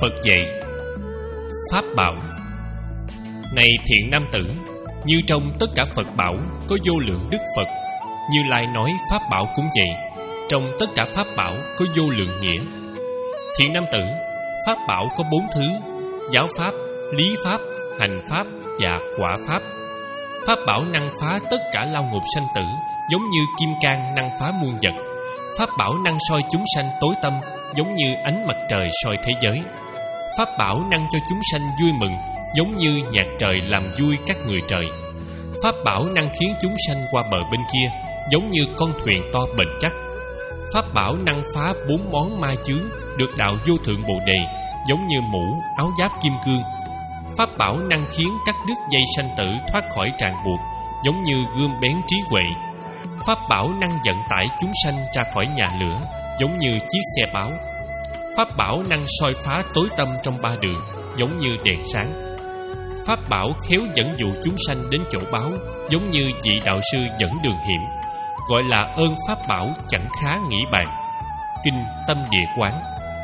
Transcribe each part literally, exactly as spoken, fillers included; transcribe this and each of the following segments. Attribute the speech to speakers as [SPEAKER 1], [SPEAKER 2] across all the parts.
[SPEAKER 1] Phật dạy Pháp bảo. Này thiện nam tử, như trong tất cả Phật bảo có vô lượng Đức Phật, Như Lai nói Pháp bảo cũng vậy. Trong tất cả Pháp bảo có vô lượng nghĩa. Thiện nam tử, Pháp bảo có bốn thứ: giáo Pháp, lý Pháp, hành Pháp và quả Pháp. Pháp bảo năng phá tất cả lao ngục sanh tử, giống như kim cang năng phá muôn vật. Pháp bảo năng soi chúng sanh tối tâm, giống như ánh mặt trời soi thế giới. Pháp bảo năng cho chúng sanh vui mừng, giống như nhạc trời làm vui các người trời. Pháp bảo năng khiến chúng sanh qua bờ bên kia, giống như con thuyền to bền chắc. Pháp bảo năng phá bốn món ma chướng, được đạo vô thượng Bồ Đề, giống như mũ, áo giáp kim cương. Pháp bảo năng khiến cắt đứt dây sanh tử thoát khỏi ràng buộc, giống như gươm bén trí huệ. Pháp bảo năng vận tải chúng sanh ra khỏi nhà lửa, giống như chiếc xe báo. Pháp bảo năng soi phá tối tâm trong ba đường, giống như đèn sáng. Pháp bảo khéo dẫn dụ chúng sanh đến chỗ báo, giống như vị đạo sư dẫn đường hiểm. Gọi là ơn Pháp bảo chẳng khá nghĩ bàn. Kinh Tâm Địa Quán.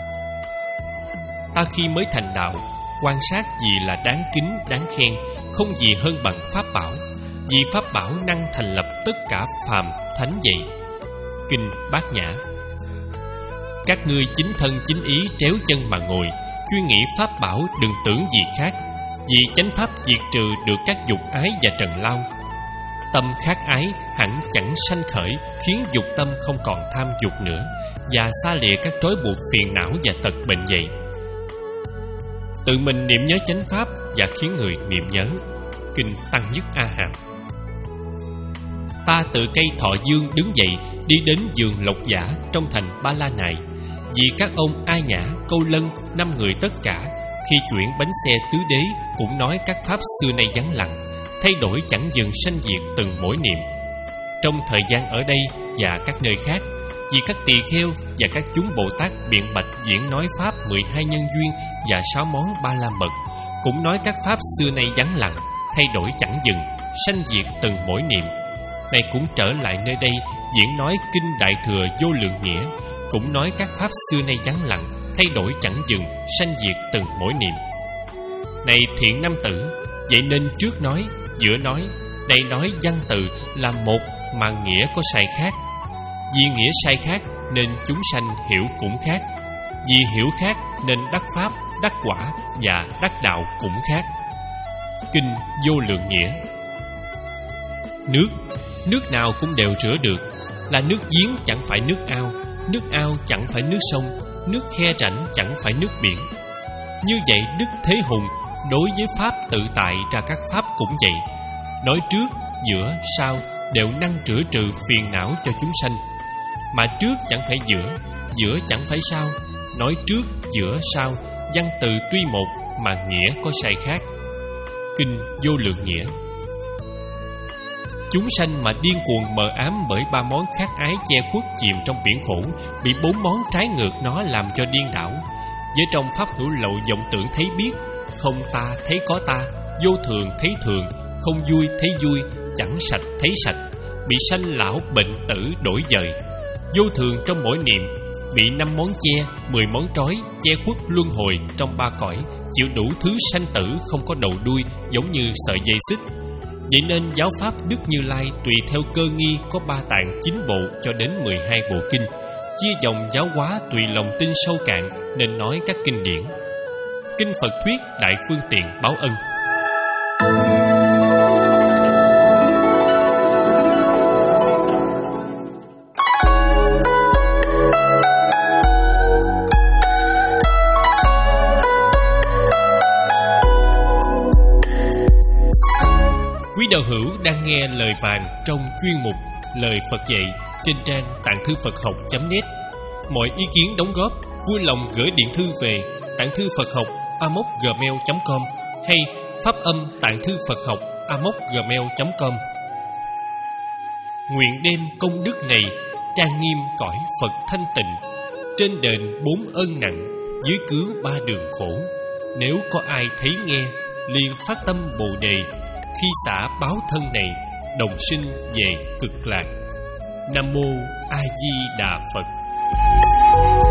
[SPEAKER 1] Ta khi mới thành đạo, quan sát gì là đáng kính, đáng khen, không gì hơn bằng Pháp bảo. Vì Pháp bảo năng thành lập tất cả phàm thánh vậy. Kinh Bát Nhã. Các ngươi chính thân chính ý tréo chân mà ngồi, chuyên nghĩ Pháp bảo đừng tưởng gì khác. Vì chánh Pháp diệt trừ được các dục ái và trần lao. Tâm khát ái hẳn chẳng sanh khởi, khiến dục tâm không còn tham dục nữa, và xa lìa các trói buộc phiền não và tật bệnh vậy. Tự mình niệm nhớ chánh Pháp và khiến người niệm nhớ. Kinh Tăng Nhất A Hàm. Ta từ cây thọ dương đứng dậy, đi đến vườn lộc giả trong thành Ba La Nại. Vì các ông A Nhã, Câu Lân, năm người tất cả, khi chuyển bánh xe tứ đế, cũng nói các pháp xưa nay vắng lặng, thay đổi chẳng dừng sanh diệt từng mỗi niệm. Trong thời gian ở đây và các nơi khác, vì các tỳ kheo và các chúng Bồ Tát biện bạch diễn nói pháp mười hai nhân duyên và sáu món ba la mật, cũng nói các pháp xưa nay vắng lặng, thay đổi chẳng dừng, sanh diệt từng mỗi niệm. Này cũng trở lại nơi đây diễn nói kinh Đại Thừa Vô Lượng Nghĩa, cũng nói các pháp xưa nay vắng lặng, thay đổi chẳng dừng, sanh diệt từng mỗi niệm. Này thiện nam tử, vậy nên trước nói, giữa nói, đây nói văn từ là một mà nghĩa có sai khác. Vì nghĩa sai khác nên chúng sanh hiểu cũng khác. Vì hiểu khác nên đắc pháp, đắc quả và đắc đạo cũng khác. Kinh Vô Lượng Nghĩa. Nước, nước nào cũng đều rửa được. Là nước giếng chẳng phải nước ao, nước ao chẳng phải nước sông, nước khe rãnh chẳng phải nước biển. Như vậy Đức Thế Hùng đối với pháp tự tại ra các pháp cũng vậy. Nói trước, giữa, sau đều năng rửa trừ phiền não cho chúng sanh. Mà trước chẳng phải giữa, giữa chẳng phải sau. Nói trước, giữa, sau, văn từ tuy một mà nghĩa có sai khác. Kinh Vô Lượng Nghĩa. Chúng sanh mà điên cuồng mờ ám bởi ba món khát ái che khuất chìm trong biển khổ, bị bốn món trái ngược nó làm cho điên đảo. Với trong pháp hữu lậu vọng tưởng thấy biết, không ta thấy có ta, vô thường thấy thường, không vui thấy vui, chẳng sạch thấy sạch, bị sanh lão bệnh tử đổi dời. Vô thường trong mỗi niệm, bị năm món che, mười món trói, che khuất luân hồi trong ba cõi, chịu đủ thứ sanh tử không có đầu đuôi, giống như sợi dây xích. Vậy nên giáo pháp Đức Như Lai tùy theo cơ nghi có ba tạng chín bộ cho đến mười hai bộ kinh, chia dòng giáo hóa tùy lòng tin sâu cạn nên nói các kinh điển. Kinh Phật thuyết đại phương tiện báo ân. Quý đạo hữu đang nghe lời vàng trong chuyên mục Lời Phật dạy trên trang tạng thư Phật học chấm net. Mọi ý kiến đóng góp vui lòng gửi điện thư về tạng thư Phật học a m o c gmail chấm com hay phát âm tạng thư Phật học a m o c gmail chấm com. Nguyện đem công đức này trang nghiêm cõi Phật thanh tịnh, trên đền bốn ân nặng, dưới cứu ba đường khổ. Nếu có ai thấy nghe, liền phát tâm Bồ Đề, khi xả báo thân này, đồng sinh về cực lạc. Nam mô A Di Đà Phật.